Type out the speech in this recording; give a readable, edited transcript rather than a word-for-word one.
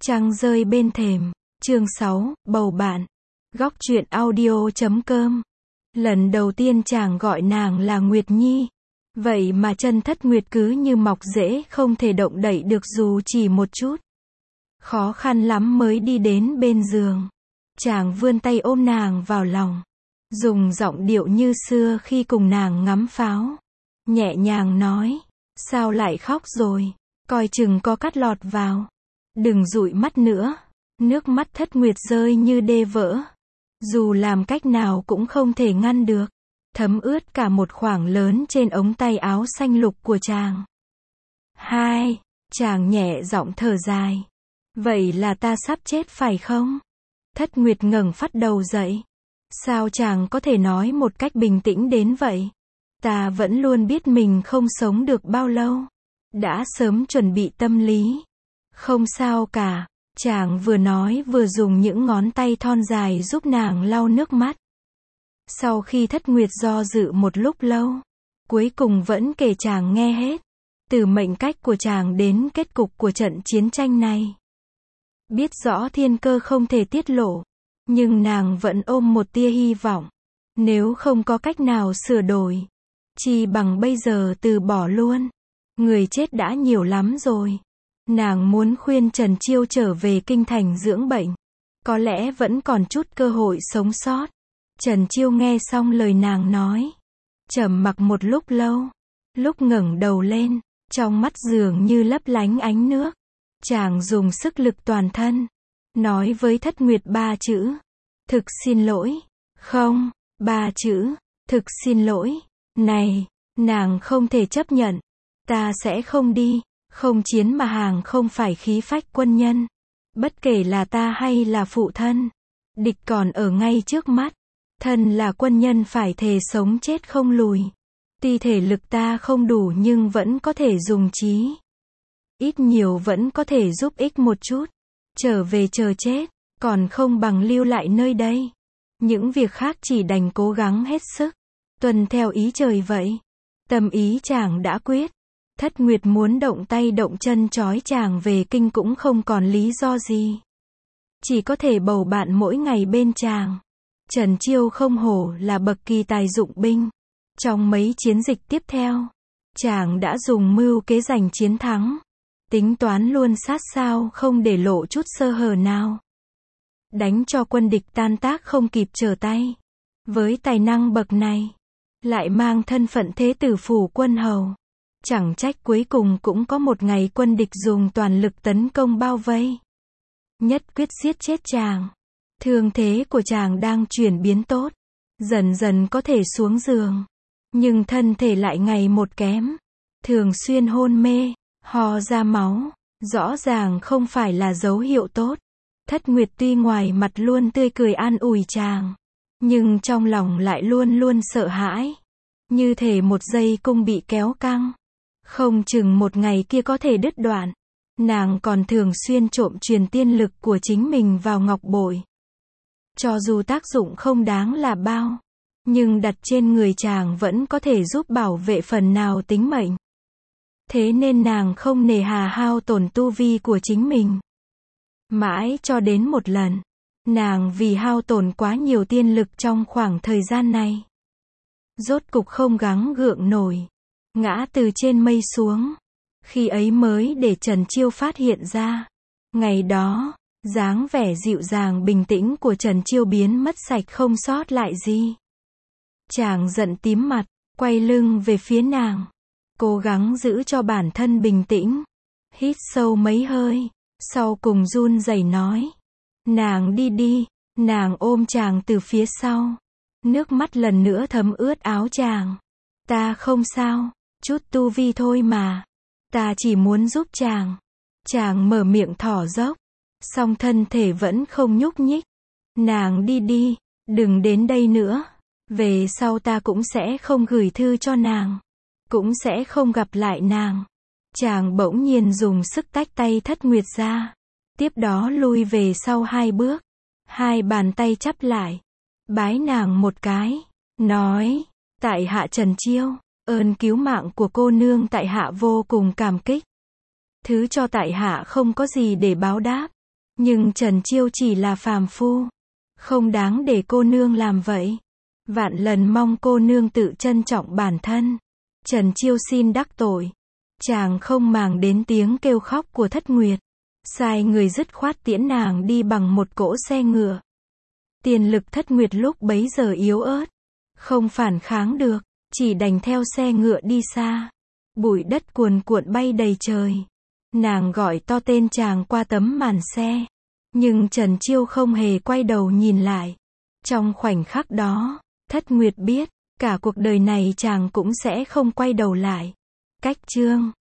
Trăng rơi bên thềm, chương 6, bầu bạn. Góc truyện audio.com. Lần đầu tiên chàng gọi nàng là Nguyệt Nhi. Vậy mà chân Thất Nguyệt cứ như mọc rễ không thể động đậy được dù chỉ một chút. Khó khăn lắm mới đi đến bên giường. Chàng vươn tay ôm nàng vào lòng. Dùng giọng điệu như xưa khi cùng nàng ngắm pháo. Nhẹ nhàng nói, sao lại khóc rồi, coi chừng có cát lọt vào. Đừng dụi mắt nữa. Nước mắt Thất Nguyệt rơi như đê vỡ. Dù làm cách nào cũng không thể ngăn được. Thấm ướt cả một khoảng lớn trên ống tay áo xanh lục của chàng. Hai, chàng nhẹ giọng thở dài. Vậy là ta sắp chết phải không? Thất Nguyệt ngẩng phát đầu dậy. Sao chàng có thể nói một cách bình tĩnh đến vậy? Ta vẫn luôn biết mình không sống được bao lâu. Đã sớm chuẩn bị tâm lý. Không sao cả. Chàng vừa nói vừa dùng những ngón tay thon dài giúp nàng lau nước mắt. Sau khi Thất Nguyệt do dự một lúc lâu, cuối cùng vẫn kể chàng nghe hết. Từ mệnh cách của chàng đến kết cục của trận chiến tranh này. Biết rõ thiên cơ không thể tiết lộ, nhưng nàng vẫn ôm một tia hy vọng. Nếu không có cách nào sửa đổi, chỉ bằng bây giờ từ bỏ luôn. Người chết đã nhiều lắm rồi. Nàng muốn khuyên Trần Chiêu trở về kinh thành dưỡng bệnh. Có lẽ vẫn còn chút cơ hội sống sót. Trần Chiêu nghe xong lời nàng nói. Trầm mặc một lúc lâu. Lúc ngẩng đầu lên, trong mắt dường như lấp lánh ánh nước. Chàng dùng sức lực toàn thân. Nói với Thất Nguyệt 3 chữ. Thực xin lỗi. Không, 3 chữ. Thực xin lỗi. Này, nàng không thể chấp nhận. Ta sẽ không đi. Không chiến mà hàng không phải khí phách quân nhân. Bất kể là ta hay là phụ thân. Địch còn ở ngay trước mắt. Thân là quân nhân phải thề sống chết không lùi. Tuy thể lực ta không đủ nhưng vẫn có thể dùng trí. Ít nhiều vẫn có thể giúp ích một chút. Trở về chờ chết, còn không bằng lưu lại nơi đây. Những việc khác chỉ đành cố gắng hết sức. Tuân theo ý trời vậy. Tâm ý chàng đã quyết. Thất Nguyệt muốn động tay động chân trói chàng về kinh cũng không còn lý do gì. Chỉ có thể bầu bạn mỗi ngày bên chàng. Trần Chiêu không hổ là bậc kỳ tài dụng binh. Trong mấy chiến dịch tiếp theo, chàng đã dùng mưu kế giành chiến thắng. Tính toán luôn sát sao không để lộ chút sơ hở nào. Đánh cho quân địch tan tác không kịp trở tay. Với tài năng bậc này, lại mang thân phận thế tử phủ quân hầu. Chẳng trách cuối cùng cũng có một ngày quân địch dùng toàn lực tấn công bao vây. Nhất quyết giết chết chàng. Thương thế của chàng đang chuyển biến tốt. Dần dần có thể xuống giường. Nhưng thân thể lại ngày một kém. Thường xuyên hôn mê, ho ra máu. Rõ ràng không phải là dấu hiệu tốt. Thất Nguyệt tuy ngoài mặt luôn tươi cười an ủi chàng. Nhưng trong lòng lại luôn luôn sợ hãi. Như thể một dây cung bị kéo căng. Không chừng một ngày kia có thể đứt đoạn. Nàng còn thường xuyên trộm truyền tiên lực của chính mình vào ngọc bội. Cho dù tác dụng không đáng là bao, nhưng đặt trên người chàng vẫn có thể giúp bảo vệ phần nào tính mệnh. Thế nên nàng không nề hà hao tổn tu vi của chính mình. Mãi cho đến một lần, nàng vì hao tổn quá nhiều tiên lực trong khoảng thời gian này. Rốt cục không gắng gượng nổi. Ngã từ trên mây xuống. Khi ấy mới để Trần Chiêu phát hiện ra. Ngày đó, dáng vẻ dịu dàng bình tĩnh của Trần Chiêu biến mất sạch không sót lại gì. Chàng giận tím mặt, quay lưng về phía nàng. Cố gắng giữ cho bản thân bình tĩnh. Hít sâu mấy hơi, sau cùng run rẩy nói. Nàng đi đi, nàng ôm chàng từ phía sau. Nước mắt lần nữa thấm ướt áo chàng. Ta không sao. Chút tu vi thôi mà. Ta chỉ muốn giúp chàng. Chàng mở miệng thỏ dốc. Song thân thể vẫn không nhúc nhích. Nàng đi đi. Đừng đến đây nữa. Về sau ta cũng sẽ không gửi thư cho nàng. Cũng sẽ không gặp lại nàng. Chàng bỗng nhiên dùng sức tách tay Thất Nguyệt ra. Tiếp đó lui về sau 2 bước. 2 bàn tay chắp lại. Bái nàng một cái. Nói. Tại hạ Trần Chiêu. Ơn cứu mạng của cô nương tại hạ vô cùng cảm kích. Thứ cho tại hạ không có gì để báo đáp. Nhưng Trần Chiêu chỉ là phàm phu, không đáng để cô nương làm vậy. Vạn lần mong cô nương tự trân trọng bản thân. Trần Chiêu xin đắc tội. Chàng không màng đến tiếng kêu khóc của Thất Nguyệt, sai người dứt khoát tiễn nàng đi bằng một cỗ xe ngựa. Tiền lực Thất Nguyệt lúc bấy giờ yếu ớt, không phản kháng được, chỉ đành theo xe ngựa đi xa. Bụi đất cuồn cuộn bay đầy trời. Nàng gọi to tên chàng qua tấm màn xe, nhưng Trần Chiêu không hề quay đầu nhìn lại. Trong khoảnh khắc đó, Thất Nguyệt biết, cả cuộc đời này chàng cũng sẽ không quay đầu lại. Cách chương